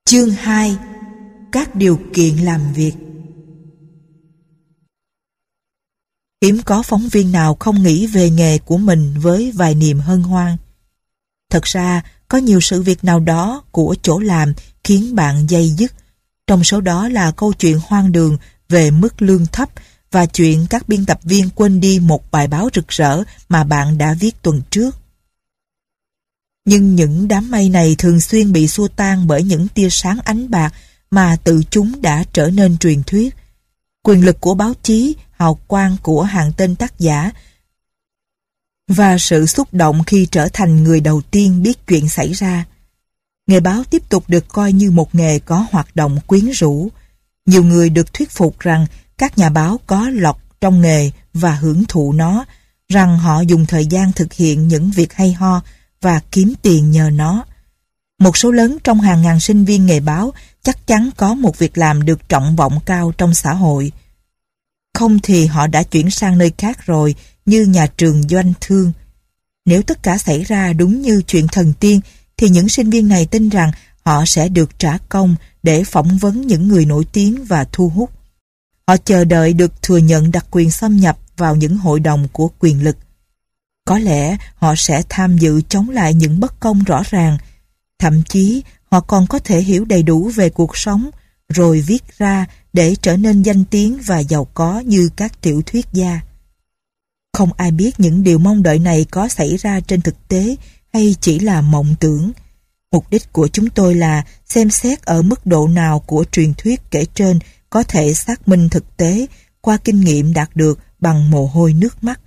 Chương 2: Các điều kiện làm việc. Hiếm có phóng viên nào không nghĩ về nghề của mình với vài niềm hân hoan. Thật ra, có nhiều sự việc nào đó của chỗ làm khiến bạn day dứt. Trong số đó là câu chuyện hoang đường về mức lương thấp và chuyện các biên tập viên quên đi một bài báo rực rỡ mà bạn đã viết tuần trước. Nhưng những đám mây này thường xuyên bị xua tan bởi những tia sáng ánh bạc mà tự chúng đã trở nên truyền thuyết. Quyền lực của báo chí, hào quang của hàng tên tác giả và sự xúc động khi trở thành người đầu tiên biết chuyện xảy ra. Nghề báo tiếp tục được coi như một nghề có hoạt động quyến rũ. Nhiều người được thuyết phục rằng các nhà báo có lộc trong nghề và hưởng thụ nó, rằng họ dùng thời gian thực hiện những việc hay ho và kiếm tiền nhờ nó. Một số lớn trong hàng ngàn sinh viên nghề báo chắc chắn có một việc làm được trọng vọng cao trong xã hội. Không thì họ đã chuyển sang nơi khác rồi, như nhà trường doanh thương. Nếu tất cả xảy ra đúng như chuyện thần tiên, thì những sinh viên này tin rằng họ sẽ được trả công để phỏng vấn những người nổi tiếng và thu hút. Họ chờ đợi được thừa nhận đặc quyền xâm nhập vào những hội đồng của quyền lực. Có lẽ họ sẽ tham dự chống lại những bất công rõ ràng. Thậm chí họ còn có thể hiểu đầy đủ về cuộc sống rồi viết ra để trở nên danh tiếng và giàu có như các tiểu thuyết gia. Không ai biết những điều mong đợi này có xảy ra trên thực tế hay chỉ là mộng tưởng. Mục đích của chúng tôi là xem xét ở mức độ nào của truyền thuyết kể trên có thể xác minh thực tế qua kinh nghiệm đạt được bằng mồ hôi nước mắt.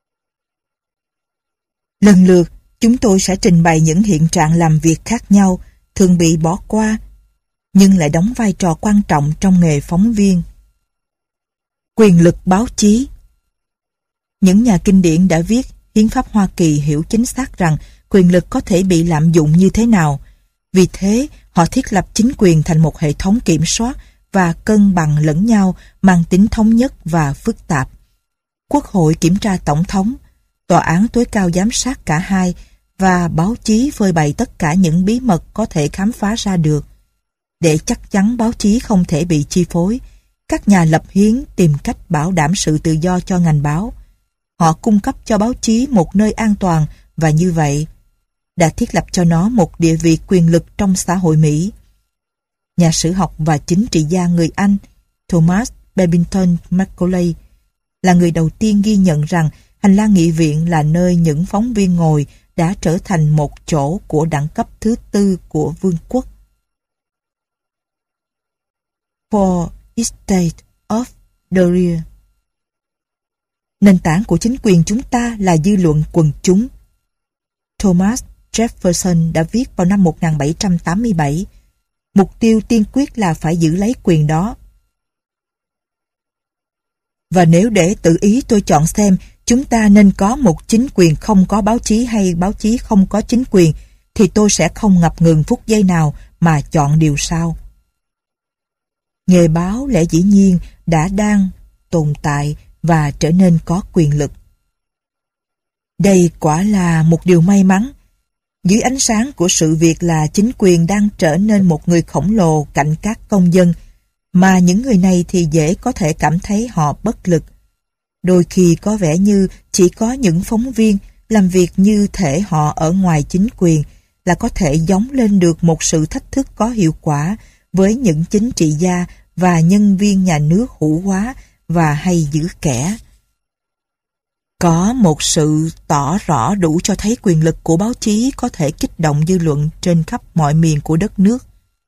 Lần lượt, chúng tôi sẽ trình bày những hiện trạng làm việc khác nhau, thường bị bỏ qua, nhưng lại đóng vai trò quan trọng trong nghề phóng viên. Quyền lực báo chí. Những nhà kinh điển đã viết Hiến pháp Hoa Kỳ hiểu chính xác rằng quyền lực có thể bị lạm dụng như thế nào. Vì thế, họ thiết lập chính quyền thành một hệ thống kiểm soát và cân bằng lẫn nhau mang tính thống nhất và phức tạp. Quốc hội kiểm tra tổng thống, tòa án tối cao giám sát cả hai và báo chí phơi bày tất cả những bí mật có thể khám phá ra được. Để chắc chắn báo chí không thể bị chi phối, các nhà lập hiến tìm cách bảo đảm sự tự do cho ngành báo. Họ cung cấp cho báo chí một nơi an toàn và như vậy đã thiết lập cho nó một địa vị quyền lực trong xã hội Mỹ. Nhà sử học và chính trị gia người Anh Thomas Babington Macaulay là người đầu tiên ghi nhận rằng hành lang nghị viện là nơi những phóng viên ngồi đã trở thành một chỗ của đẳng cấp thứ tư của vương quốc. For Estate of the Real. Nền tảng của chính quyền chúng ta là dư luận quần chúng. Thomas Jefferson đã viết vào năm 1787, mục tiêu tiên quyết là phải giữ lấy quyền đó. Và nếu để tự ý tôi chọn xem chúng ta nên có một chính quyền không có báo chí hay báo chí không có chính quyền, thì tôi sẽ không ngập ngừng phút giây nào mà chọn điều sau. Nghề báo lẽ dĩ nhiên đang tồn tại và trở nên có quyền lực. Đây quả là một điều may mắn. Dưới ánh sáng của sự việc là chính quyền đang trở nên một người khổng lồ cạnh các công dân, mà những người này thì dễ có thể cảm thấy họ bất lực. Đôi khi có vẻ như chỉ có những phóng viên làm việc như thể họ ở ngoài chính quyền là có thể gióng lên được một sự thách thức có hiệu quả với những chính trị gia và nhân viên nhà nước hữu hóa và hay giữ kẻ. Có một sự tỏ rõ đủ cho thấy quyền lực của báo chí có thể kích động dư luận trên khắp mọi miền của đất nước.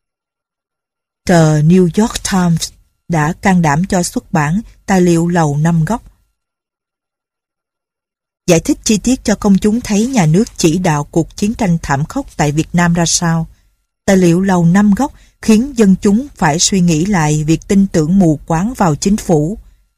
Tờ New York Times đã can đảm cho xuất bản tài liệu Lầu Năm Góc, giải thích chi tiết cho công chúng thấy nhà nước chỉ đạo cuộc chiến tranh thảm khốc tại Việt Nam ra sao. Tài liệu Lầu Năm Góc khiến dân chúng phải suy nghĩ lại việc tin tưởng mù quáng vào chính phủ.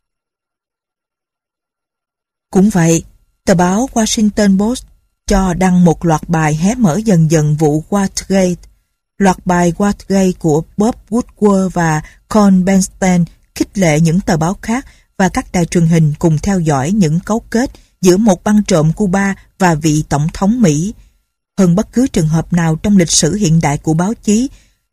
Cũng vậy, tờ báo Washington Post cho đăng một loạt bài hé mở dần dần vụ Watergate. Loạt bài Watergate của Bob Woodward và Con Bernstein khích lệ những tờ báo khác và các đài truyền hình cùng theo dõi những cấu kết giữa một băng trộm Cuba và vị tổng thống Mỹ. Hơn bất cứ trường hợp nào trong lịch sử hiện đại của báo chí,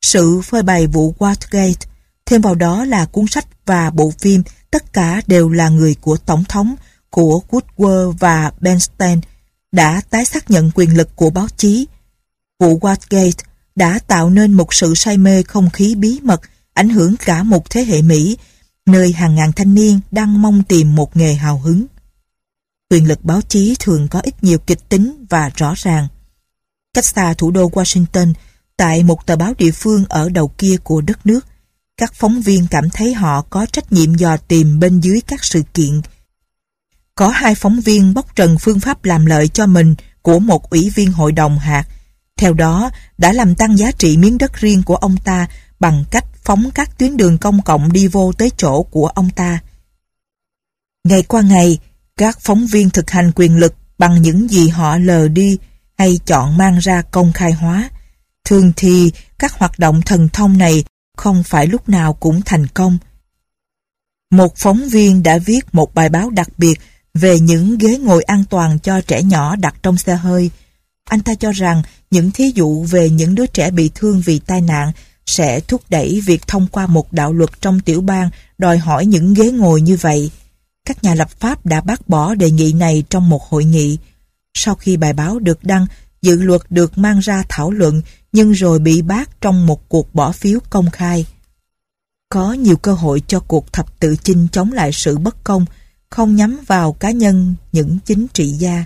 sự phơi bày vụ Watergate, thêm vào đó là cuốn sách và bộ phim, tất cả đều là người của Tổng thống, của Woodward và Bernstein, đã tái xác nhận quyền lực của báo chí. Vụ Watergate đã tạo nên một sự say mê không khí bí mật, ảnh hưởng cả một thế hệ Mỹ, nơi hàng ngàn thanh niên đang mong tìm một nghề hào hứng. Quyền lực báo chí thường có ít nhiều kịch tính và rõ ràng. Cách xa thủ đô Washington, tại một tờ báo địa phương ở đầu kia của đất nước, các phóng viên cảm thấy họ có trách nhiệm dò tìm bên dưới các sự kiện. Có 2 phóng viên bóc trần phương pháp làm lợi cho mình của một ủy viên hội đồng hạt, theo đó đã làm tăng giá trị miếng đất riêng của ông ta bằng cách phóng các tuyến đường công cộng đi vô tới chỗ của ông ta. Ngày qua ngày, các phóng viên thực hành quyền lực bằng những gì họ lờ đi hay chọn mang ra công khai hóa. Thường thì các hoạt động thần thông này không phải lúc nào cũng thành công. Một phóng viên đã viết một bài báo đặc biệt về những ghế ngồi an toàn cho trẻ nhỏ đặt trong xe hơi. Anh ta cho rằng những thí dụ về những đứa trẻ bị thương vì tai nạn sẽ thúc đẩy việc thông qua một đạo luật trong tiểu bang đòi hỏi những ghế ngồi như vậy. Các nhà lập pháp đã bác bỏ đề nghị này trong một hội nghị. Sau khi bài báo được đăng, dự luật được mang ra thảo luận nhưng rồi bị bác trong một cuộc bỏ phiếu công khai. Có nhiều cơ hội cho cuộc thập tự chinh chống lại sự bất công, không nhắm vào cá nhân những chính trị gia.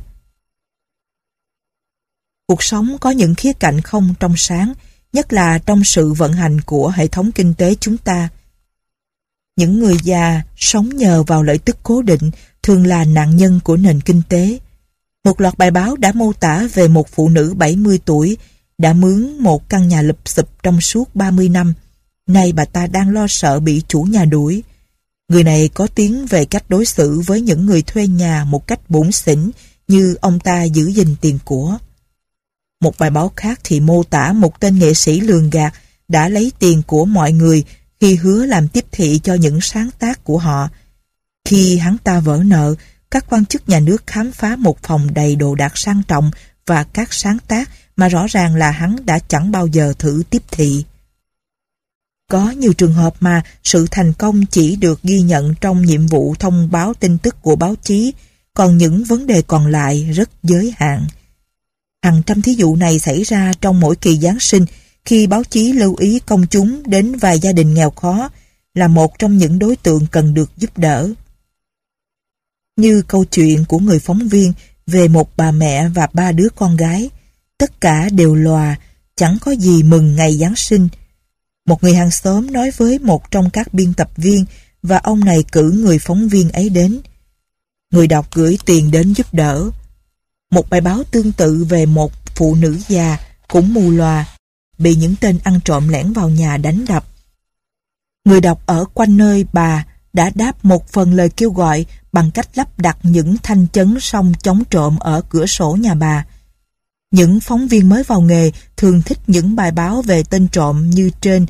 Cuộc sống có những khía cạnh không trong sáng, nhất là trong sự vận hành của hệ thống kinh tế chúng ta. Những người già sống nhờ vào lợi tức cố định thường là nạn nhân của nền kinh tế. Một loạt bài báo đã mô tả về một phụ nữ 70 tuổi đã mướn một căn nhà lụp xụp trong suốt 30 năm. Nay bà ta đang lo sợ bị chủ nhà đuổi. Người này có tiếng về cách đối xử với những người thuê nhà một cách bủn xỉn như ông ta giữ gìn tiền của. Một bài báo khác thì mô tả một tên nghệ sĩ lường gạt đã lấy tiền của mọi người khi hứa làm tiếp thị cho những sáng tác của họ. Khi hắn ta vỡ nợ, các quan chức nhà nước khám phá một phòng đầy đồ đạc sang trọng và các sáng tác mà rõ ràng là hắn đã chẳng bao giờ thử tiếp thị. Có nhiều trường hợp mà sự thành công chỉ được ghi nhận trong nhiệm vụ thông báo tin tức của báo chí, còn những vấn đề còn lại rất giới hạn. Hàng trăm thí dụ này xảy ra trong mỗi kỳ Giáng sinh khi báo chí lưu ý công chúng đến vài gia đình nghèo khó là một trong những đối tượng cần được giúp đỡ. Như câu chuyện của người phóng viên về một bà mẹ và 3 đứa con gái, tất cả đều lòa, chẳng có gì mừng ngày Giáng sinh. Một người hàng xóm nói với một trong các biên tập viên và ông này cử người phóng viên ấy đến. Người đọc gửi tiền đến giúp đỡ. Một bài báo tương tự về một phụ nữ già cũng mù lòa, bị những tên ăn trộm lẻn vào nhà đánh đập. Người đọc ở quanh nơi bà đã đáp một phần lời kêu gọi bằng cách lắp đặt những thanh chấn song chống trộm ở cửa sổ nhà bà. Những phóng viên mới vào nghề thường thích những bài báo về tên trộm như trên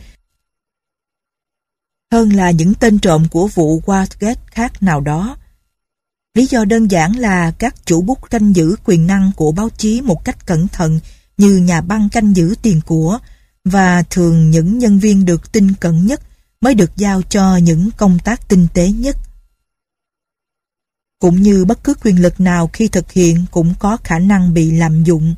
hơn là những tên trộm của vụ Watergate khác nào đó. Lý do đơn giản là các chủ bút canh giữ quyền năng của báo chí một cách cẩn thận như nhà băng canh giữ tiền của, và thường những nhân viên được tin cẩn nhất mới được giao cho những công tác tinh tế nhất. Cũng như bất cứ quyền lực nào khi thực hiện cũng có khả năng bị lạm dụng.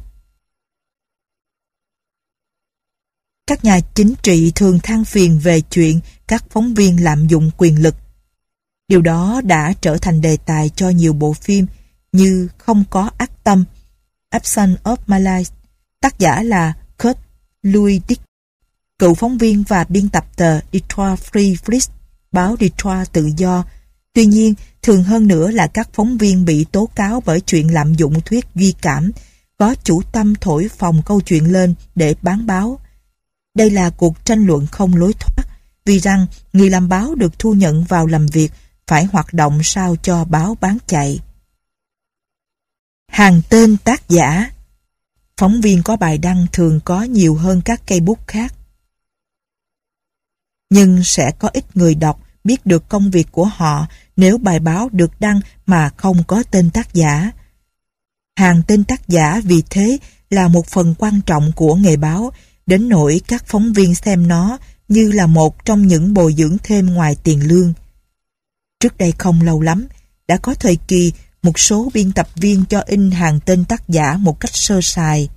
Các nhà chính trị thường than phiền về chuyện các phóng viên lạm dụng quyền lực. Điều đó đã trở thành đề tài cho nhiều bộ phim như Không có ác tâm, Absence of Malice, tác giả là Kurt Louis Dick, cựu phóng viên và biên tập tờ Detroit Free Press, báo Detroit tự do. Tuy nhiên, thường hơn nữa là các phóng viên bị tố cáo bởi chuyện lạm dụng thuyết duy cảm, có chủ tâm thổi phồng câu chuyện lên để bán báo. Đây là cuộc tranh luận không lối thoát, vì rằng người làm báo được thu nhận vào làm việc phải hoạt động sao cho báo bán chạy. Hàng tên tác giả. Phóng viên có bài đăng thường có nhiều hơn các cây bút khác. Nhưng sẽ có ít người đọc biết được công việc của họ nếu bài báo được đăng mà không có tên tác giả. Hàng tên tác giả vì thế là một phần quan trọng của nghề báo, đến nỗi các phóng viên xem nó như là một trong những bồi dưỡng thêm ngoài tiền lương. Trước đây không lâu lắm, đã có thời kỳ một số biên tập viên cho in hàng tên tác giả một cách sơ sài.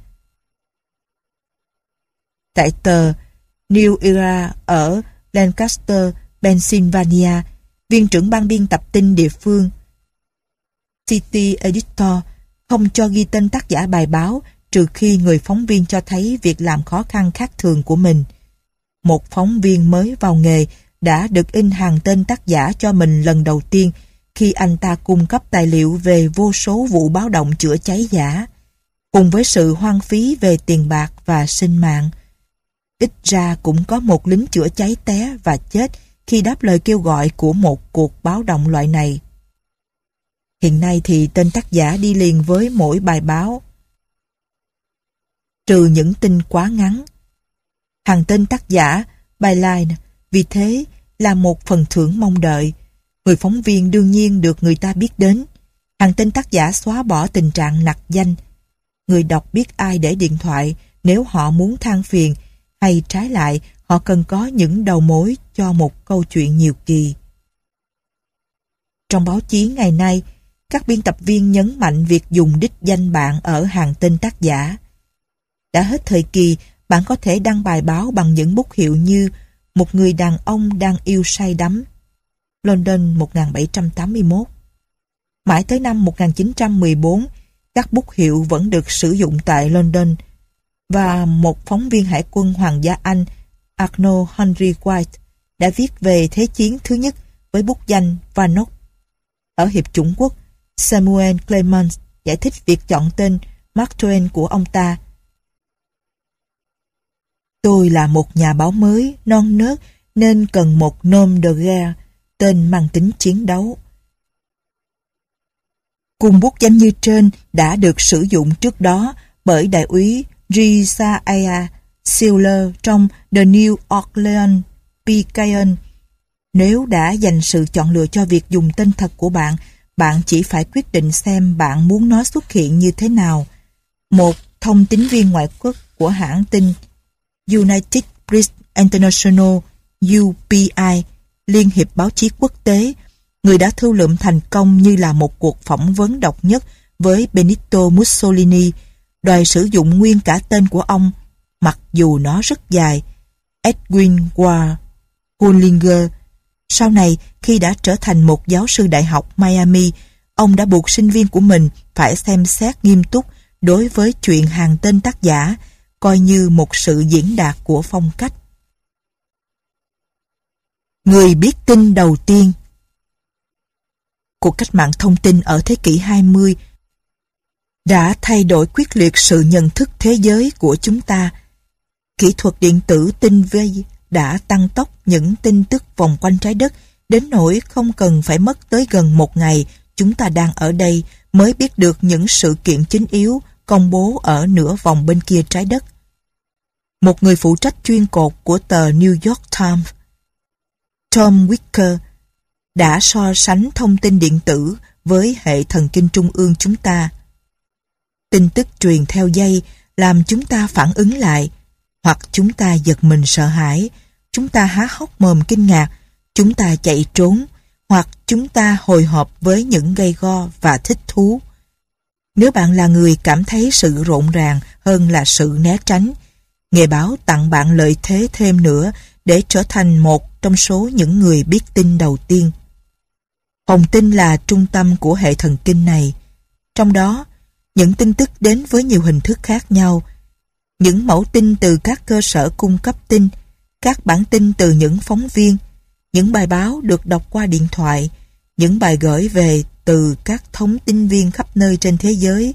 Tại tờ New Era ở Lancaster, Pennsylvania, viên trưởng ban biên tập tin địa phương City Editor không cho ghi tên tác giả bài báo trừ khi người phóng viên cho thấy việc làm khó khăn khác thường của mình. Một phóng viên mới vào nghề đã được in hàng tên tác giả cho mình lần đầu tiên khi anh ta cung cấp tài liệu về vô số vụ báo động chữa cháy giả, cùng với sự hoang phí về tiền bạc và sinh mạng. Ít ra cũng có một lính chữa cháy té và chết khi đáp lời kêu gọi của một cuộc báo động loại này. Hiện nay thì tên tác giả đi liền với mỗi bài báo, trừ những tin quá ngắn. Hàng tên tác giả, byline, vì thế là một phần thưởng mong đợi. Người phóng viên đương nhiên được người ta biết đến. Hàng tên tác giả xóa bỏ tình trạng nặc danh. Người đọc biết ai để điện thoại nếu họ muốn than phiền, hay trái lại họ cần có những đầu mối cho một câu chuyện nhiều kỳ. Trong báo chí ngày nay, các biên tập viên nhấn mạnh việc dùng đích danh bạn ở hàng tên tác giả. Đã hết thời kỳ, bạn có thể đăng bài báo bằng những bút hiệu như một người đàn ông đang yêu say đắm, London 1781. Mãi tới năm 1914, các bút hiệu vẫn được sử dụng tại London, và một phóng viên hải quân Hoàng gia Anh, Arnold Henry White, đã viết về Thế chiến thứ nhất với bút danh Vanoc. Ở Hiệp chủng quốc, Samuel Clemens giải thích việc chọn tên Mark Twain của ông ta. Tôi là một nhà báo mới, non nớt, nên cần một nom de guerre, tên mang tính chiến đấu. Cùng bút danh như trên đã được sử dụng trước đó bởi đại úy Josiah Siller trong The New Orleans Picayune. Nếu đã dành sự chọn lựa cho việc dùng tên thật của bạn, bạn chỉ phải quyết định xem bạn muốn nó xuất hiện như thế nào. Một thông tín viên ngoại quốc của hãng tin United Press International UPI, Liên hiệp báo chí quốc tế, người đã thu lượm thành công như là một cuộc phỏng vấn độc nhất với Benito Mussolini, đòi sử dụng nguyên cả tên của ông, mặc dù nó rất dài, Edwin Ward Hollinger. Sau này, khi đã trở thành một giáo sư đại học Miami, ông đã buộc sinh viên của mình phải xem xét nghiêm túc đối với chuyện hàng tên tác giả, coi như một sự diễn đạt của phong cách. Người biết tin đầu tiên. Cuộc cách mạng thông tin ở thế kỷ 20 đã thay đổi quyết liệt sự nhận thức thế giới của chúng ta. Kỹ thuật điện tử tinh vi đã tăng tốc những tin tức vòng quanh trái đất đến nỗi không cần phải mất tới gần một ngày chúng ta đang ở đây mới biết được những sự kiện chính yếu công bố ở nửa vòng bên kia trái đất. Một người phụ trách chuyên cột của tờ New York Times, Tom Wicker, đã so sánh thông tin điện tử với hệ thần kinh trung ương chúng ta. Tin tức truyền theo dây làm chúng ta phản ứng lại, hoặc chúng ta giật mình sợ hãi, chúng ta há hốc mồm kinh ngạc, chúng ta chạy trốn, hoặc chúng ta hồi hộp với những gay go và thích thú. Nếu bạn là người cảm thấy sự rộn ràng hơn là sự né tránh, nghề báo tặng bạn lợi thế thêm nữa để trở thành một trong số những người biết tin đầu tiên. Hồng tinh là trung tâm của hệ thần kinh này. Trong đó, những tin tức đến với nhiều hình thức khác nhau. Những mẫu tin từ các cơ sở cung cấp tin, các bản tin từ những phóng viên, những bài báo được đọc qua điện thoại, những bài gửi về từ các thống tin viên khắp nơi trên thế giới,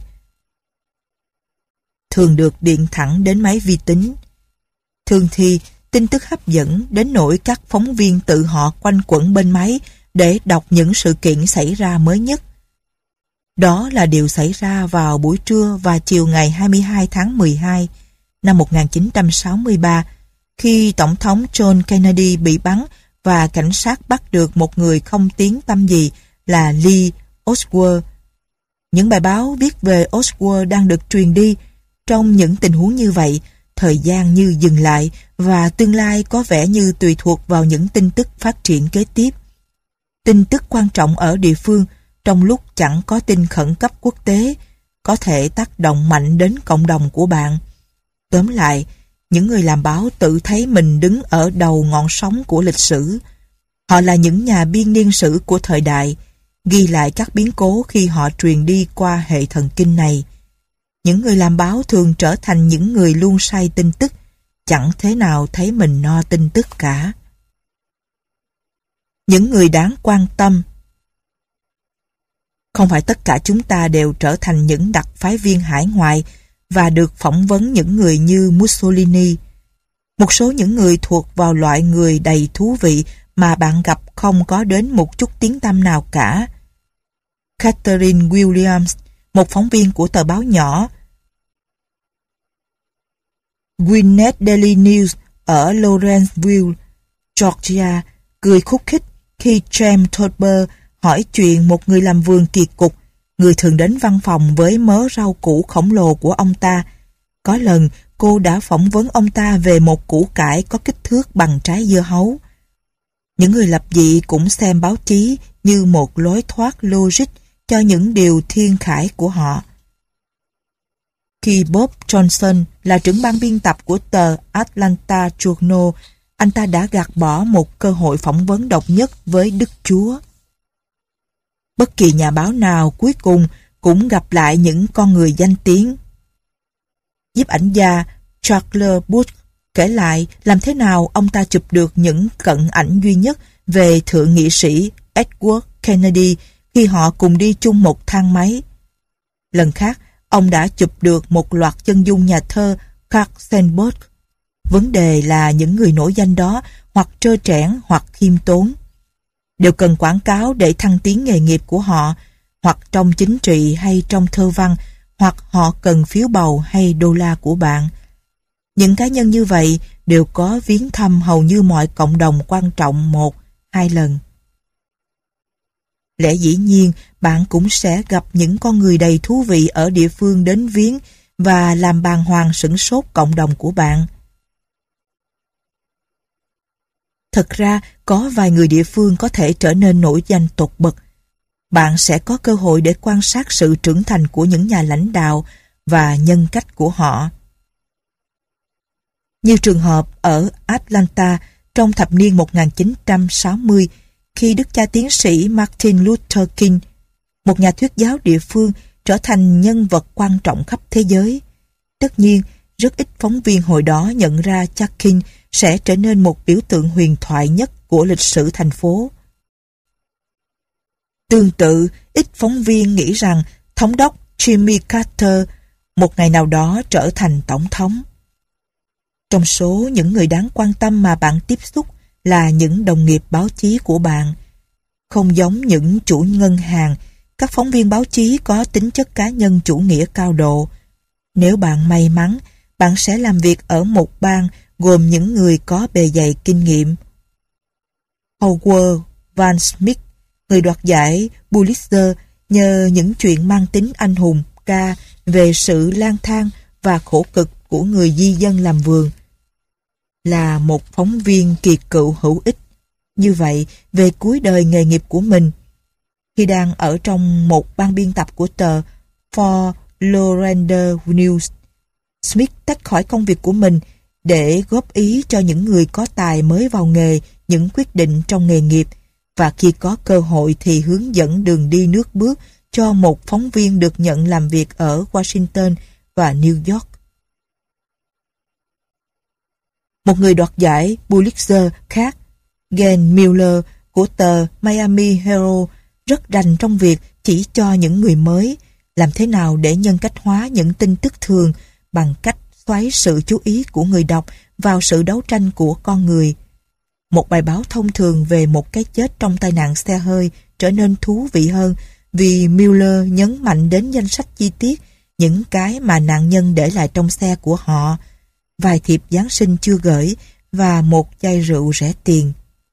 thường được điện thẳng đến máy vi tính. Thường thì tin tức hấp dẫn đến nỗi các phóng viên tự họ quanh quẩn bên máy để đọc những sự kiện xảy ra mới nhất. Đó là điều xảy ra vào buổi trưa và chiều ngày 22 tháng 12 năm 1963, khi Tổng thống John Kennedy bị bắn và cảnh sát bắt được một người không tiếng tăm gì là Lee Oswald. Những bài báo viết về Oswald đang được truyền đi. Trong những tình huống như vậy, thời gian như dừng lại và tương lai có vẻ như tùy thuộc vào những tin tức phát triển kế tiếp. Tin tức quan trọng ở địa phương trong lúc chẳng có tin khẩn cấp quốc tế có thể tác động mạnh đến cộng đồng của bạn. Tóm lại, những người làm báo tự thấy mình đứng ở đầu ngọn sóng của lịch sử. Họ là những nhà biên niên sử của thời đại, ghi lại các biến cố khi họ truyền đi qua hệ thần kinh này. Những người làm báo thường trở thành những người luôn say tin tức, chẳng thế nào thấy mình no tin tức cả. Những người đáng quan tâm. Không phải tất cả chúng ta đều trở thành những đặc phái viên hải ngoại và được phỏng vấn những người như Mussolini. Một số những người thuộc vào loại người đầy thú vị mà bạn gặp không có đến một chút tiếng tăm nào cả. Catherine Williams, một phóng viên của tờ báo nhỏ Gwinnett Daily News ở Lawrenceville, Georgia, cười khúc khích khi James Tolber hỏi chuyện một người làm vườn kỳ cục, người thường đến văn phòng với mớ rau củ khổng lồ của ông ta. Có lần, cô đã phỏng vấn ông ta về một củ cải có kích thước bằng trái dưa hấu. Những người lập dị cũng xem báo chí như một lối thoát logic cho những điều thiên khải của họ. Khi Bob Johnson là trưởng ban biên tập của tờ Atlanta Journal, anh ta đã gạt bỏ một cơ hội phỏng vấn độc nhất với Đức Chúa. Bất kỳ nhà báo nào cuối cùng cũng gặp lại những con người danh tiếng. Nhiếp ảnh gia Charles Bush kể lại làm thế nào ông ta chụp được những cận ảnh duy nhất về thượng nghị sĩ Edward Kennedy khi họ cùng đi chung một thang máy. Lần khác, ông đã chụp được một loạt chân dung nhà thơ Katzenberg. Vấn đề là những người nổi danh đó hoặc trơ trẽn hoặc khiêm tốn. Đều cần quảng cáo để thăng tiến nghề nghiệp của họ, hoặc trong chính trị hay trong thơ văn, hoặc họ cần phiếu bầu hay đô la của bạn. Những cá nhân như vậy đều có viếng thăm hầu như mọi cộng đồng quan trọng 1-2 lần. Lẽ dĩ nhiên, bạn cũng sẽ gặp những con người đầy thú vị ở địa phương đến viếng và làm bàng hoàng sửng sốt cộng đồng của bạn. Thật ra, có vài người địa phương có thể trở nên nổi danh tột bậc. Bạn sẽ có cơ hội để quan sát sự trưởng thành của những nhà lãnh đạo và nhân cách của họ. Như trường hợp ở Atlanta trong thập niên 1960, khi đức cha tiến sĩ Martin Luther King, một nhà thuyết giáo địa phương, trở thành nhân vật quan trọng khắp thế giới. Tất nhiên, rất ít phóng viên hồi đó nhận ra cha King sẽ trở nên một biểu tượng huyền thoại nhất của lịch sử thành phố. Tương tự, ít phóng viên nghĩ rằng thống đốc Jimmy Carter một ngày nào đó trở thành tổng thống. Trong số những người đáng quan tâm mà bạn tiếp xúc là những đồng nghiệp báo chí của bạn. Không giống những chủ ngân hàng, các phóng viên báo chí có tính chất cá nhân chủ nghĩa cao độ. Nếu bạn may mắn, bạn sẽ làm việc ở một bang gồm những người có bề dày kinh nghiệm. Howard Van Smith, người đoạt giải Pulitzer, nhờ những chuyện mang tính anh hùng ca về sự lang thang và khổ cực của người di dân làm vườn, là một phóng viên kỳ cựu hữu ích. Như vậy, về cuối đời nghề nghiệp của mình, khi đang ở trong một ban biên tập của tờ Fort Lauderdale News, Smith tách khỏi công việc của mình để góp ý cho những người có tài mới vào nghề những quyết định trong nghề nghiệp, và khi có cơ hội thì hướng dẫn đường đi nước bước cho một phóng viên được nhận làm việc ở Washington và New York. Một người đoạt giải Pulitzer khác, Glenn Miller của tờ Miami Herald, rất rành trong việc chỉ cho những người mới làm thế nào để nhân cách hóa những tin tức thường bằng cách xoáy sự chú ý của người đọc vào sự đấu tranh của con người. Một bài báo thông thường về một cái chết trong tai nạn xe hơi trở nên thú vị hơn vì Miller nhấn mạnh đến danh sách chi tiết những cái mà nạn nhân để lại trong xe của họ, vài thiệp Giáng sinh chưa gửi và một chai rượu rẻ tiền.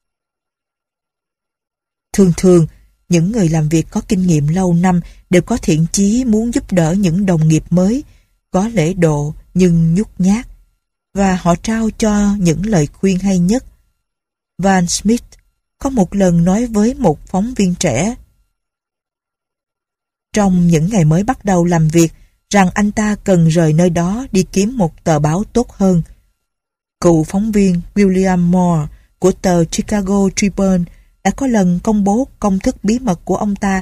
Thường thường, những người làm việc có kinh nghiệm lâu năm đều có thiện chí muốn giúp đỡ những đồng nghiệp mới, có lễ độ nhưng nhút nhát. và họ trao cho những lời khuyên hay nhất. Van Smith có một lần nói với một phóng viên trẻ trong những ngày mới bắt đầu làm việc rằng anh ta cần rời nơi đó đi kiếm một tờ báo tốt hơn. Cựu phóng viên William Moore của tờ Chicago Tribune đã có lần công bố công thức bí mật của ông ta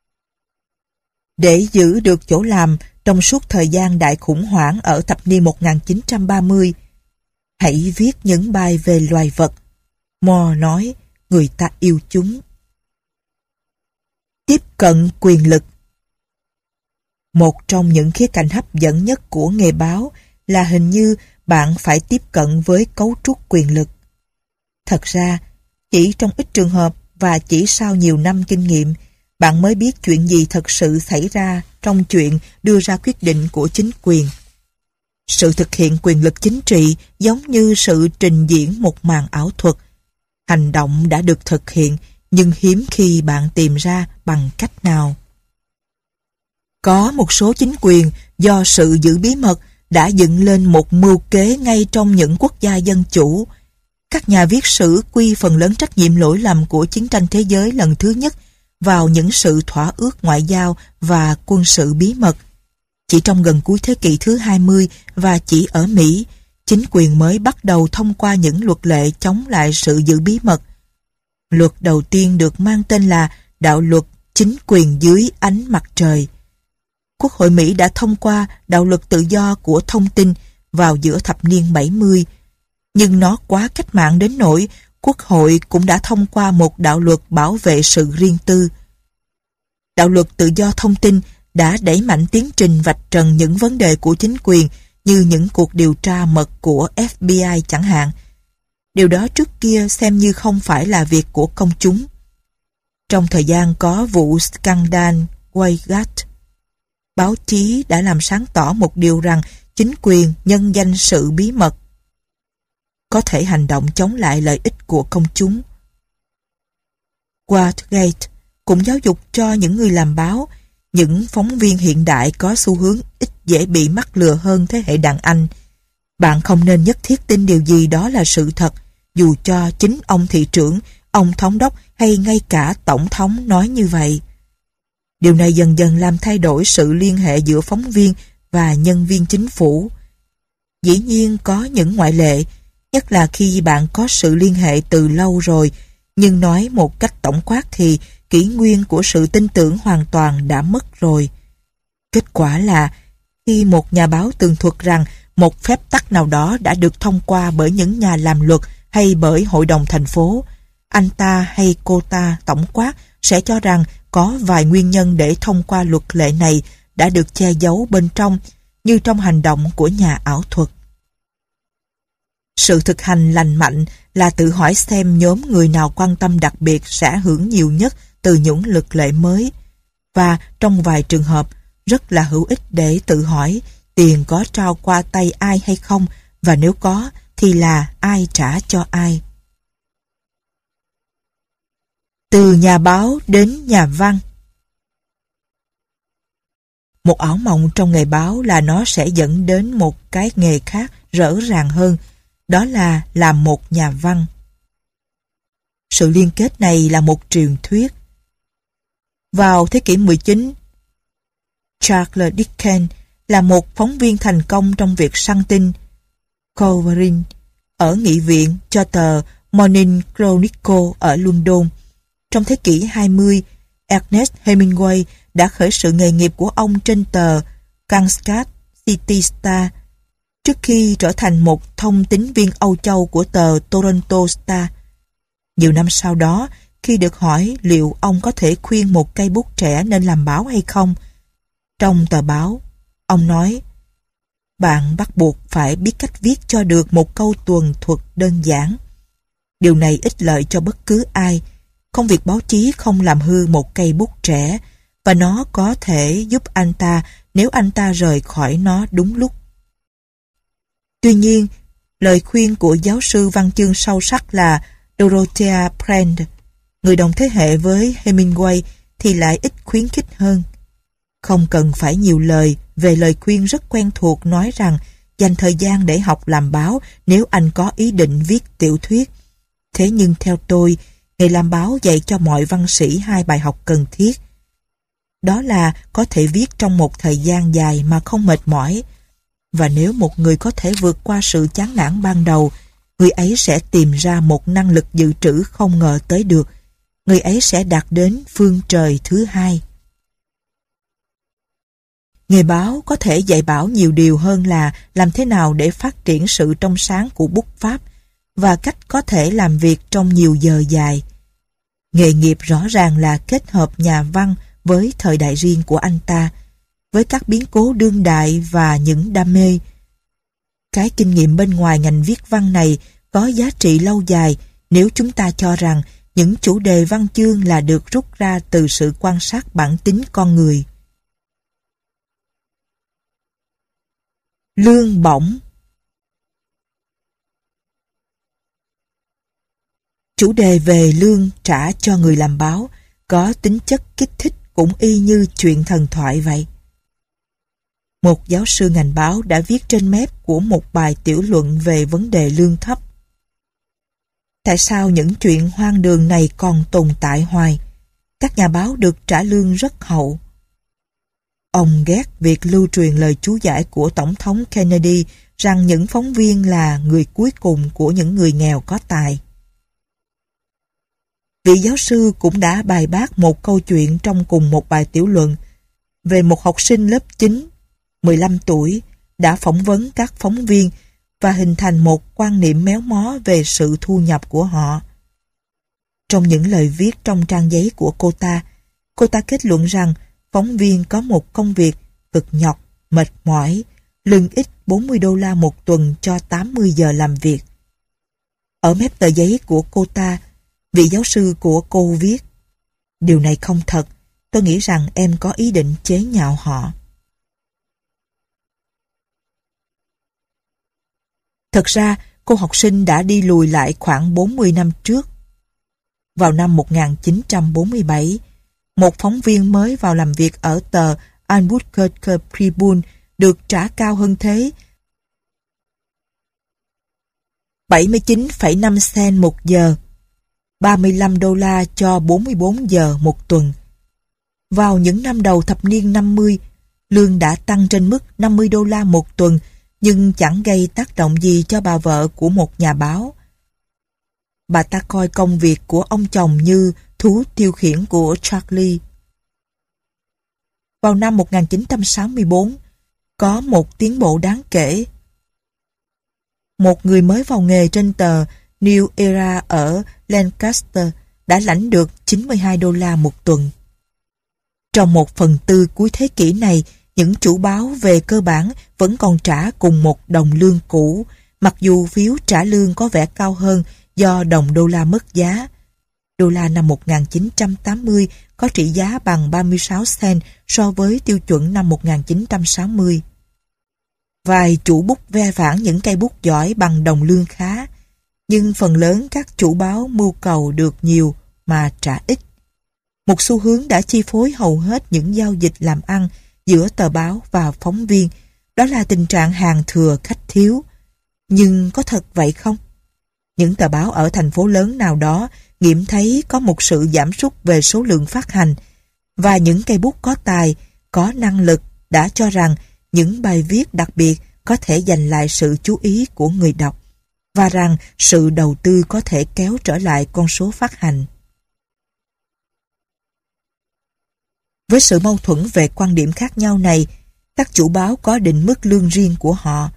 để giữ được chỗ làm trong suốt thời gian đại khủng hoảng ở thập niên 1930. Hãy viết những bài về loài vật. Moore nói, người ta yêu chúng. Tiếp cận quyền lực. Một trong những khía cạnh hấp dẫn nhất của nghề báo là hình như bạn phải tiếp cận với cấu trúc quyền lực. Thật ra, chỉ trong ít trường hợp và chỉ sau nhiều năm kinh nghiệm, bạn mới biết chuyện gì thật sự xảy ra trong chuyện đưa ra quyết định của chính quyền. Sự thực hiện quyền lực chính trị giống như sự trình diễn một màn ảo thuật. Hành động đã được thực hiện, nhưng hiếm khi bạn tìm ra bằng cách nào. Có một số chính quyền do sự giữ bí mật đã dựng lên một mưu kế ngay trong những quốc gia dân chủ. Các nhà viết sử quy phần lớn trách nhiệm lỗi lầm của chiến tranh thế giới lần thứ nhất vào những sự thỏa ước ngoại giao và quân sự bí mật. Chỉ trong gần cuối thế kỷ thứ 20 và chỉ ở Mỹ, chính quyền mới bắt đầu thông qua những luật lệ chống lại sự giữ bí mật. Luật đầu tiên được mang tên là Đạo luật chính quyền dưới ánh mặt trời. Quốc hội Mỹ đã thông qua đạo luật tự do của thông tin vào giữa thập niên 70, nhưng nó quá cách mạng đến nỗi Quốc hội cũng đã thông qua một đạo luật bảo vệ sự riêng tư. Đạo luật tự do thông tin đã đẩy mạnh tiến trình vạch trần những vấn đề của chính quyền như những cuộc điều tra mật của FBI chẳng hạn. Điều đó trước kia xem như không phải là việc của công chúng. Trong thời gian có vụ scandal Watergate, báo chí đã làm sáng tỏ một điều rằng chính quyền nhân danh sự bí mật có thể hành động chống lại lợi ích của công chúng. Watergate cũng giáo dục cho những người làm báo, những phóng viên hiện đại có xu hướng ít dễ bị mắc lừa hơn thế hệ đàn anh. Bạn không nên nhất thiết tin điều gì đó là sự thật, dù cho chính ông thị trưởng, ông thống đốc hay ngay cả tổng thống nói như vậy. Điều này dần dần làm thay đổi sự liên hệ giữa phóng viên và nhân viên chính phủ. Dĩ nhiên có những ngoại lệ, nhất là khi bạn có sự liên hệ từ lâu rồi, nhưng nói một cách tổng quát thì kỷ nguyên của sự tin tưởng hoàn toàn đã mất rồi. Kết quả là khi một nhà báo tường thuật rằng một phép tắc nào đó đã được thông qua bởi những nhà làm luật hay bởi hội đồng thành phố, anh ta hay cô ta tổng quát sẽ cho rằng có vài nguyên nhân để thông qua luật lệ này đã được che giấu bên trong, như trong hành động của nhà ảo thuật. Sự thực hành lành mạnh là tự hỏi xem nhóm người nào quan tâm đặc biệt sẽ hưởng nhiều nhất từ những luật lệ mới, và trong vài trường hợp rất là hữu ích để tự hỏi tiền có trao qua tay ai hay không, và nếu có thì là ai trả cho ai. Từ nhà báo đến nhà văn. Một ảo mộng trong nghề báo là nó sẽ dẫn đến một cái nghề khác rõ ràng hơn, đó là làm một nhà văn. Sự liên kết này là một truyền thuyết. Vào thế kỷ 19, Charles Dickens là một phóng viên thành công trong việc săn tin. Covering ở nghị viện cho tờ Morning Chronicle ở London. Trong thế kỷ 20, Ernest Hemingway đã khởi sự nghề nghiệp của ông trên tờ Kansas City Star, trước khi trở thành một thông tín viên Âu Châu của tờ Toronto Star. Nhiều năm sau đó, khi được hỏi liệu ông có thể khuyên một cây bút trẻ nên làm báo hay không, trong tờ báo, ông nói: bạn bắt buộc phải biết cách viết cho được một câu tuần thuật đơn giản. Điều này ích lợi cho bất cứ ai. Công việc báo chí không làm hư một cây bút trẻ, và nó có thể giúp anh ta nếu anh ta rời khỏi nó đúng lúc. Tuy nhiên, lời khuyên của giáo sư văn chương sâu sắc là Dorothea Brande, người đồng thế hệ với Hemingway, thì lại ít khuyến khích hơn. Không cần phải nhiều lời về lời khuyên rất quen thuộc nói rằng dành thời gian để học làm báo nếu anh có ý định viết tiểu thuyết. Thế nhưng theo tôi, nghề làm báo dạy cho mọi văn sĩ hai bài học cần thiết. Đó là có thể viết trong một thời gian dài mà không mệt mỏi. Và nếu một người có thể vượt qua sự chán nản ban đầu, người ấy sẽ tìm ra một năng lực dự trữ không ngờ tới được. Người ấy sẽ đạt đến phương trời thứ hai. Nghề báo có thể dạy bảo nhiều điều hơn là làm thế nào để phát triển sự trong sáng của bút pháp và cách có thể làm việc trong nhiều giờ dài. Nghề nghiệp rõ ràng là kết hợp nhà văn với thời đại riêng của anh ta, với các biến cố đương đại và những đam mê. Cái kinh nghiệm bên ngoài ngành viết văn này có giá trị lâu dài nếu chúng ta cho rằng những chủ đề văn chương là được rút ra từ sự quan sát bản tính con người. Lương bổng. Chủ đề về lương trả cho người làm báo có tính chất kích thích cũng y như chuyện thần thoại vậy. Một giáo sư ngành báo đã viết trên mép của một bài tiểu luận về vấn đề lương thấp. Tại sao những chuyện hoang đường này còn tồn tại hoài? Các nhà báo được trả lương rất hậu. Ông ghét việc lưu truyền lời chú giải của Tổng thống Kennedy rằng những phóng viên là người cuối cùng của những người nghèo có tài. Vị giáo sư cũng đã bài bác một câu chuyện trong cùng một bài tiểu luận về một học sinh lớp 9, 15 tuổi, đã phỏng vấn các phóng viên và hình thành một quan niệm méo mó về sự thu nhập của họ. Trong những lời viết trong trang giấy của cô ta kết luận rằng phóng viên có một công việc cực nhọc, mệt mỏi, lương ít $40 một tuần cho 80 giờ làm việc. Ở mép tờ giấy của cô ta, vị giáo sư của cô viết: "Điều này không thật, tôi nghĩ rằng em có ý định chế nhạo họ." Thật ra, cô học sinh đã đi lùi lại khoảng 40 năm trước. Vào năm 1947, một phóng viên mới vào làm việc ở tờ Albuquerque Tribune được trả cao hơn thế, 79,5 cent một giờ, $35 cho 44 giờ một tuần. Vào những năm đầu thập niên 50, lương đã tăng trên mức $50 một tuần, nhưng chẳng gây tác động gì cho bà vợ của một nhà báo. Bà ta coi công việc của ông chồng như thú tiêu khiển của Charlie. Vào năm 1964, có một tiến bộ đáng kể. Một người mới vào nghề trên tờ New Era ở Lancaster đã lãnh được $92 một tuần. Trong 1/4 cuối thế kỷ này, những chủ báo về cơ bản vẫn còn trả cùng một đồng lương cũ, mặc dù phiếu trả lương có vẻ cao hơn do đồng đô la mất giá. Đô la năm 1980 có trị giá bằng 36 cent so với tiêu chuẩn năm 1960. Vài chủ bút ve vãn những cây bút giỏi bằng đồng lương khá, nhưng phần lớn các chủ báo mưu cầu được nhiều mà trả ít. Một xu hướng đã chi phối hầu hết những giao dịch làm ăn giữa tờ báo và phóng viên, đó là tình trạng hàng thừa khách thiếu. Nhưng có thật vậy không? Những tờ báo ở thành phố lớn nào đó nghiệm thấy có một sự giảm sút về số lượng phát hành, và những cây bút có tài, có năng lực đã cho rằng những bài viết đặc biệt có thể giành lại sự chú ý của người đọc, và rằng sự đầu tư có thể kéo trở lại con số phát hành. Với sự mâu thuẫn về quan điểm khác nhau này, các chủ báo có định mức lương riêng của họ.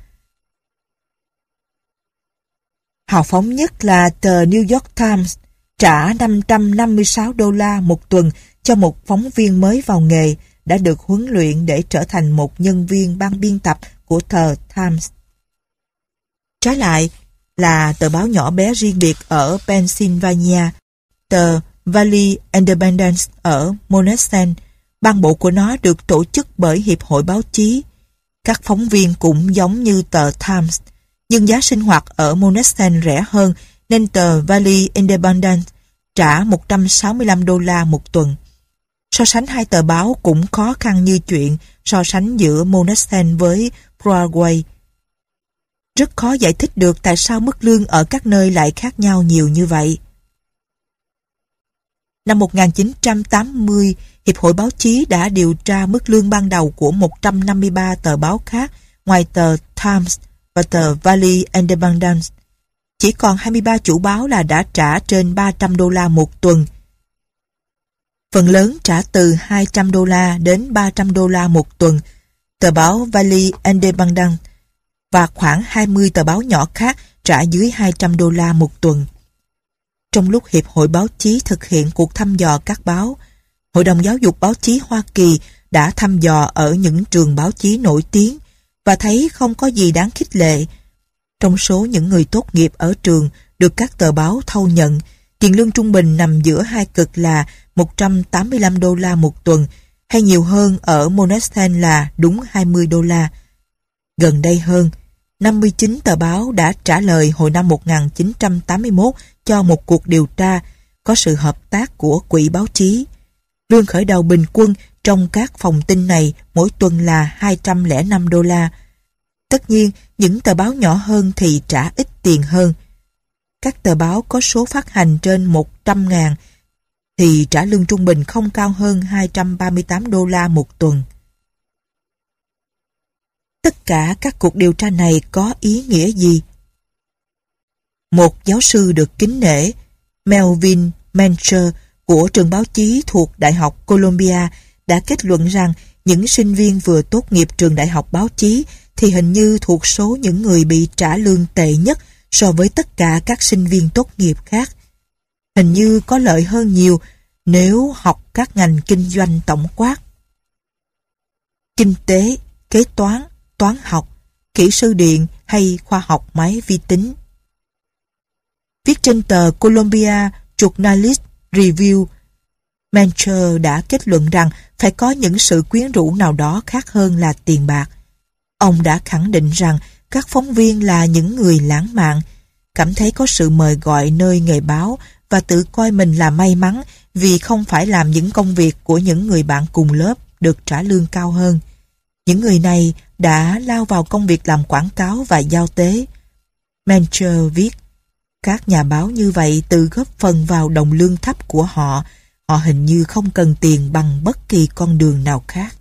Hào phóng nhất là tờ New York Times trả $556 một tuần cho một phóng viên mới vào nghề đã được huấn luyện để trở thành một nhân viên ban biên tập của tờ Times. Trái lại là tờ báo nhỏ bé riêng biệt ở Pennsylvania, tờ Valley Independent ở Monessen. Ban bộ của nó được tổ chức bởi Hiệp hội Báo chí. Các phóng viên cũng giống như tờ Times, nhưng giá sinh hoạt ở Monessen rẻ hơn nên tờ Valley Independent trả $165 một tuần. So sánh hai tờ báo cũng khó khăn như chuyện so sánh giữa Monessen với Broadway. Rất khó giải thích được tại sao mức lương ở các nơi lại khác nhau nhiều như vậy. Năm 1980, Hiệp hội Báo chí đã điều tra mức lương ban đầu của 153 tờ báo khác ngoài tờ Times và tờ Valley Independent. Chỉ còn 23 chủ báo là đã trả trên 300 đô la một tuần. Phần lớn trả từ 200 đô la đến 300 đô la một tuần. Tờ báo Valley Independent và khoảng 20 tờ báo nhỏ khác trả dưới 200 đô la một tuần. Trong lúc Hiệp hội Báo chí thực hiện cuộc thăm dò các báo, Hội đồng Giáo dục Báo chí Hoa Kỳ đã thăm dò ở những trường báo chí nổi tiếng và thấy không có gì đáng khích lệ. Trong số những người tốt nghiệp ở trường được các tờ báo thâu nhận, tiền lương trung bình nằm giữa hai cực là 185 đô la một tuần, hay nhiều hơn ở Monessen là đúng 20 đô la. Gần đây hơn, 59 tờ báo đã trả lời hồi năm 1981 cho một cuộc điều tra có sự hợp tác của Quỹ Báo chí. Lương khởi đầu bình quân trong các phòng tin này mỗi tuần là 205 đô la. Tất nhiên, những tờ báo nhỏ hơn thì trả ít tiền hơn. Các tờ báo có số phát hành trên 100.000 thì trả lương trung bình không cao hơn 238 đô la một tuần. Tất cả các cuộc điều tra này có ý nghĩa gì? Một giáo sư được kính nể, Melvin Mencher của trường báo chí thuộc Đại học Columbia đã kết luận rằng những sinh viên vừa tốt nghiệp trường đại học báo chí thì hình như thuộc số những người bị trả lương tệ nhất so với tất cả các sinh viên tốt nghiệp khác. Hình như có lợi hơn nhiều nếu học các ngành kinh doanh tổng quát. Kinh tế, kế toán, toán học, kỹ sư điện hay khoa học máy vi tính. Viết trên tờ Columbia Journalist Review, Mencher đã kết luận rằng phải có những sự quyến rũ nào đó khác hơn là tiền bạc. Ông đã khẳng định rằng các phóng viên là những người lãng mạn, cảm thấy có sự mời gọi nơi nghề báo và tự coi mình là may mắn vì không phải làm những công việc của những người bạn cùng lớp được trả lương cao hơn. Những người này đã lao vào công việc làm quảng cáo và giao tế. Mencher viết, các nhà báo như vậy tự góp phần vào đồng lương thấp của họ. Họ hình như không cần tiền bằng bất kỳ con đường nào khác.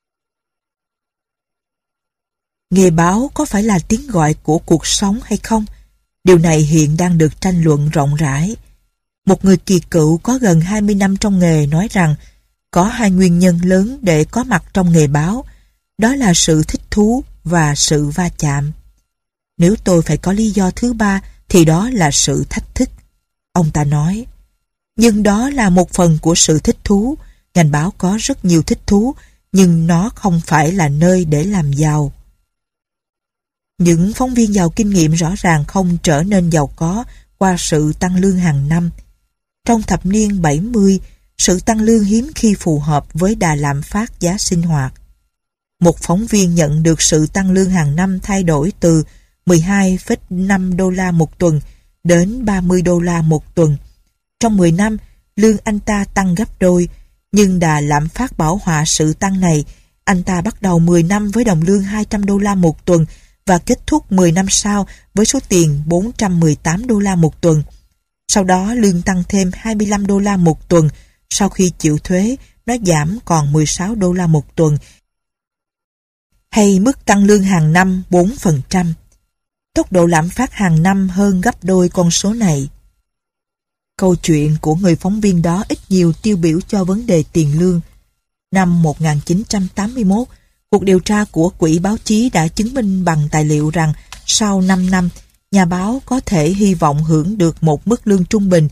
Nghề báo có phải là tiếng gọi của cuộc sống hay không? Điều này hiện đang được tranh luận rộng rãi. Một người kỳ cựu có gần 20 năm trong nghề nói rằng có hai nguyên nhân lớn để có mặt trong nghề báo. Đó là sự thích thú và sự va chạm. Nếu tôi phải có lý do thứ ba thì đó là sự thách thức. Ông ta nói, nhưng đó là một phần của sự thích thú. Ngành báo có rất nhiều thích thú, nhưng nó không phải là nơi để làm giàu. Những phóng viên giàu kinh nghiệm rõ ràng không trở nên giàu có qua sự tăng lương hàng năm. Trong thập niên 70, sự tăng lương hiếm khi phù hợp với đà lạm phát giá sinh hoạt. Một phóng viên nhận được sự tăng lương hàng năm thay đổi từ 12,5 đô la một tuần đến 30 đô la một tuần. Trong 10 năm, lương anh ta tăng gấp đôi, nhưng đà lạm phát bảo họa sự tăng này. Anh ta bắt đầu 10 năm với đồng lương 200 đô la một tuần và kết thúc 10 năm sau với số tiền 418 đô la một tuần. Sau đó lương tăng thêm 25 đô la một tuần. Sau khi chịu thuế, nó giảm còn 16 đô la một tuần, hay mức tăng lương hàng năm 4%. Tốc độ lạm phát hàng năm hơn gấp đôi con số này. Câu chuyện của người phóng viên đó ít nhiều tiêu biểu cho vấn đề tiền lương. Năm 1981, cuộc điều tra của Quỹ Báo chí đã chứng minh bằng tài liệu rằng sau 5 năm, nhà báo có thể hy vọng hưởng được một mức lương trung bình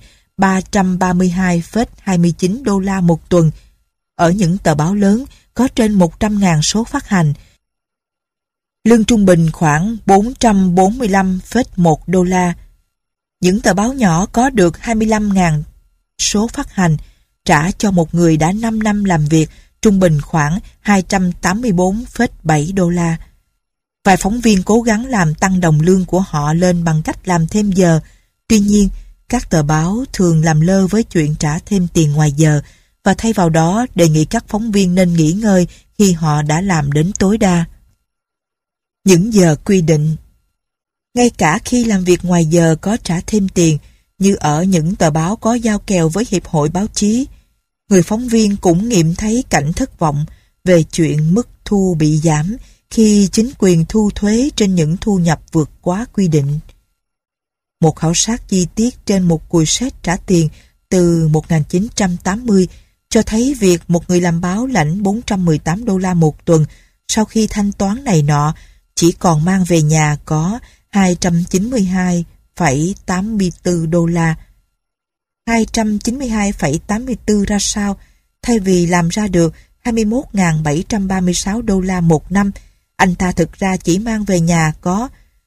332,29 đô la một tuần. Ở những tờ báo lớn có trên 100.000 số phát hành, lương trung bình khoảng 445,1 đô la. Những tờ báo nhỏ có được 25.000 số phát hành, trả cho một người đã 5 năm làm việc trung bình khoảng 284,7 đô la. Vài phóng viên cố gắng làm tăng đồng lương của họ lên bằng cách làm thêm giờ. Tuy nhiên, các tờ báo thường làm lơ với chuyện trả thêm tiền ngoài giờ và thay vào đó đề nghị các phóng viên nên nghỉ ngơi khi họ đã làm đến tối đa. Những giờ quy định. Ngay cả khi làm việc ngoài giờ có trả thêm tiền, như ở những tờ báo có giao kèo với Hiệp hội Báo chí, người phóng viên cũng nghiệm thấy cảnh thất vọng về chuyện mức thu bị giảm khi chính quyền thu thuế trên những thu nhập vượt quá quy định. Một khảo sát chi tiết trên một cùi séc trả tiền từ 1980 cho thấy việc một người làm báo lãnh $418 một tuần sau khi thanh toán này nọ chỉ còn mang về nhà có $292,84. 292,84 ra sao? Thay vì làm ra được $21.736 một năm, anh ta thực ra chỉ mang về nhà có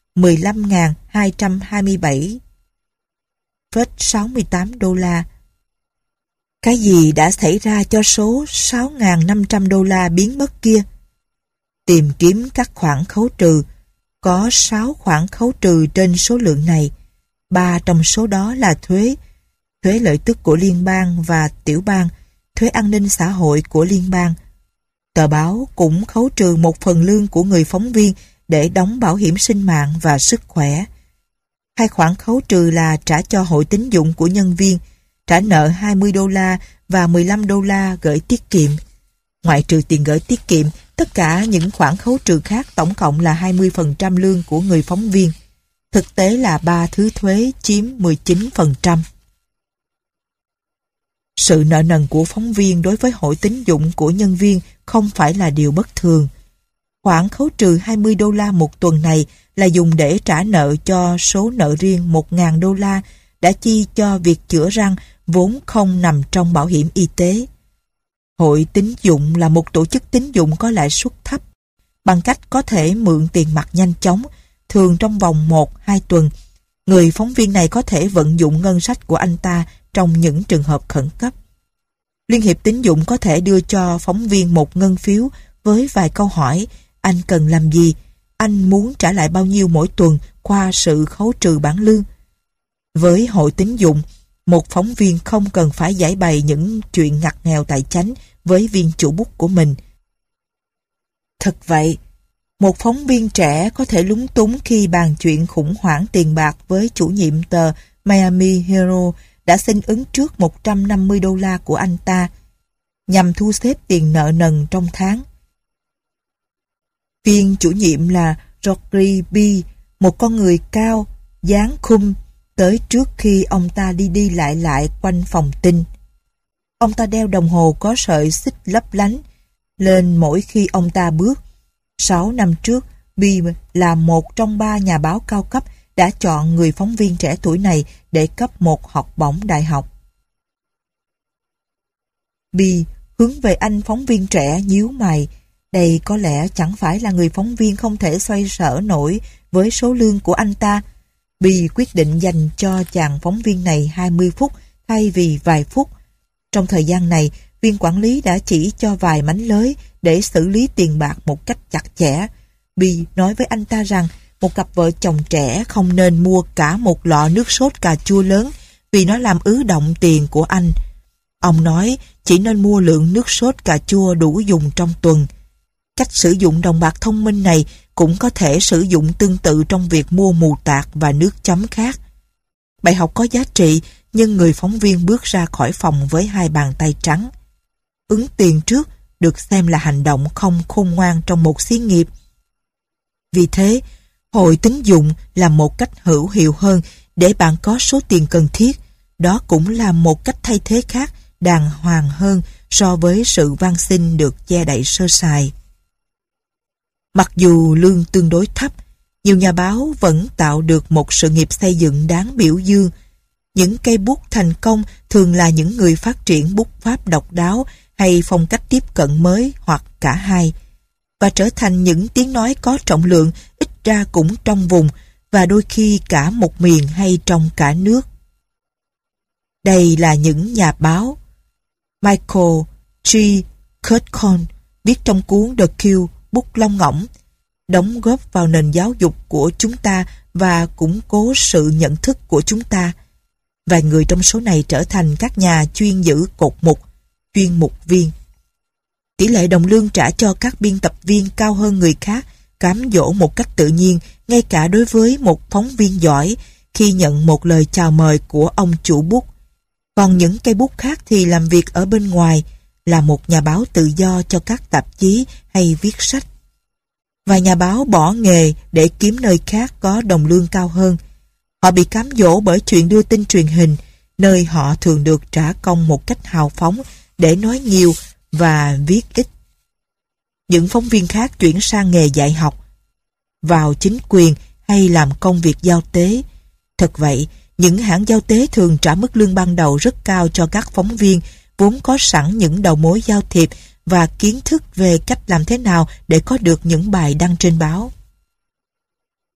$15.227,68. Cái gì đã xảy ra cho số $6.500 biến mất kia? Tìm kiếm các khoản khấu trừ. Có 6 khoản khấu trừ trên số lượng này. 3 trong số đó là thuế, thuế lợi tức của liên bang và tiểu bang, thuế an ninh xã hội của liên bang. Tờ báo cũng khấu trừ một phần lương của người phóng viên để đóng bảo hiểm sinh mạng và sức khỏe. 2 khoản khấu trừ là trả cho hội tín dụng của nhân viên, trả nợ $20 và $15 gửi tiết kiệm. Ngoại trừ tiền gửi tiết kiệm, tất cả những khoản khấu trừ khác tổng cộng là 20% lương của người phóng viên. Thực tế là 3 thứ thuế chiếm 19%. Sự nợ nần của phóng viên đối với hội tín dụng của nhân viên không phải là điều bất thường. Khoản khấu trừ $20 một tuần này là dùng để trả nợ cho số nợ riêng $1.000 đã chi cho việc chữa răng vốn không nằm trong bảo hiểm y tế. Hội tín dụng là một tổ chức tín dụng có lãi suất thấp. Bằng cách có thể mượn tiền mặt nhanh chóng, thường trong vòng 1-2 tuần, người phóng viên này có thể vận dụng ngân sách của anh ta trong những trường hợp khẩn cấp. Liên hiệp tín dụng có thể đưa cho phóng viên một ngân phiếu với vài câu hỏi: anh cần làm gì? Anh muốn trả lại bao nhiêu mỗi tuần qua sự khấu trừ bảng lương? Với hội tín dụng, một phóng viên không cần phải giải bày những chuyện ngặt nghèo tài chánh với viên chủ bút của mình. Thật vậy, một phóng viên trẻ có thể lúng túng khi bàn chuyện khủng hoảng tiền bạc với chủ nhiệm tờ Miami Herald đã xin ứng trước $150 của anh ta nhằm thu xếp tiền nợ nần trong tháng. Viên chủ nhiệm là Roger B., một con người cao, dáng khum, tới trước khi ông ta đi lại quanh phòng tin. Ông ta đeo đồng hồ có sợi xích lấp lánh lên mỗi khi ông ta bước. 6 năm trước, Bill là một trong 3 nhà báo cao cấp đã chọn người phóng viên trẻ tuổi này để cấp một học bổng đại học. Bill hướng về anh phóng viên trẻ nhíu mày. Đây có lẽ chẳng phải là người phóng viên không thể xoay sở nổi với số lương của anh ta. Bill quyết định dành cho chàng phóng viên này 20 phút thay vì vài phút. Trong thời gian này, viên quản lý đã chỉ cho vài mánh lới để xử lý tiền bạc một cách chặt chẽ. Bill nói với anh ta rằng một cặp vợ chồng trẻ không nên mua cả một lọ nước sốt cà chua lớn vì nó làm ứ động tiền của anh. Ông nói chỉ nên mua lượng nước sốt cà chua đủ dùng trong tuần. Cách sử dụng đồng bạc thông minh này cũng có thể sử dụng tương tự trong việc mua mù tạt và nước chấm khác. Bài học có giá trị, nhưng người phóng viên bước ra khỏi phòng với 2 bàn tay trắng. Ứng tiền trước được xem là hành động không khôn ngoan trong một xí nghiệp. Vì thế, hội tín dụng là một cách hữu hiệu hơn để bạn có số tiền cần thiết. Đó cũng là một cách thay thế khác đàng hoàng hơn so với sự van xin được che đậy sơ sài. Mặc dù lương tương đối thấp, nhiều nhà báo vẫn tạo được một sự nghiệp xây dựng đáng biểu dương. Những cây bút thành công thường là những người phát triển bút pháp độc đáo hay phong cách tiếp cận mới hoặc cả hai, và trở thành những tiếng nói có trọng lượng ít ra cũng trong vùng và đôi khi cả một miền hay trong cả nước. Đây là những nhà báo. Michael G. Kirkhorn viết trong cuốn The Q, bút lông ngỗng, đóng góp vào nền giáo dục của chúng ta và củng cố sự nhận thức của chúng ta. Vài người trong số này trở thành các nhà chuyên giữ cột mục, chuyên mục viên. Tỷ lệ đồng lương trả cho các biên tập viên cao hơn người khác cám dỗ một cách tự nhiên, ngay cả đối với một phóng viên giỏi khi nhận một lời chào mời của ông chủ bút. Còn những cây bút khác thì làm việc ở bên ngoài, là một nhà báo tự do cho các tạp chí hay viết sách. Vài nhà báo bỏ nghề để kiếm nơi khác có đồng lương cao hơn. Họ bị cám dỗ bởi chuyện đưa tin truyền hình, nơi họ thường được trả công một cách hào phóng để nói nhiều và viết ít. Những phóng viên khác chuyển sang nghề dạy học, vào chính quyền hay làm công việc giao tế. Thật vậy, những hãng giao tế thường trả mức lương ban đầu rất cao cho các phóng viên vốn có sẵn những đầu mối giao thiệp và kiến thức về cách làm thế nào để có được những bài đăng trên báo.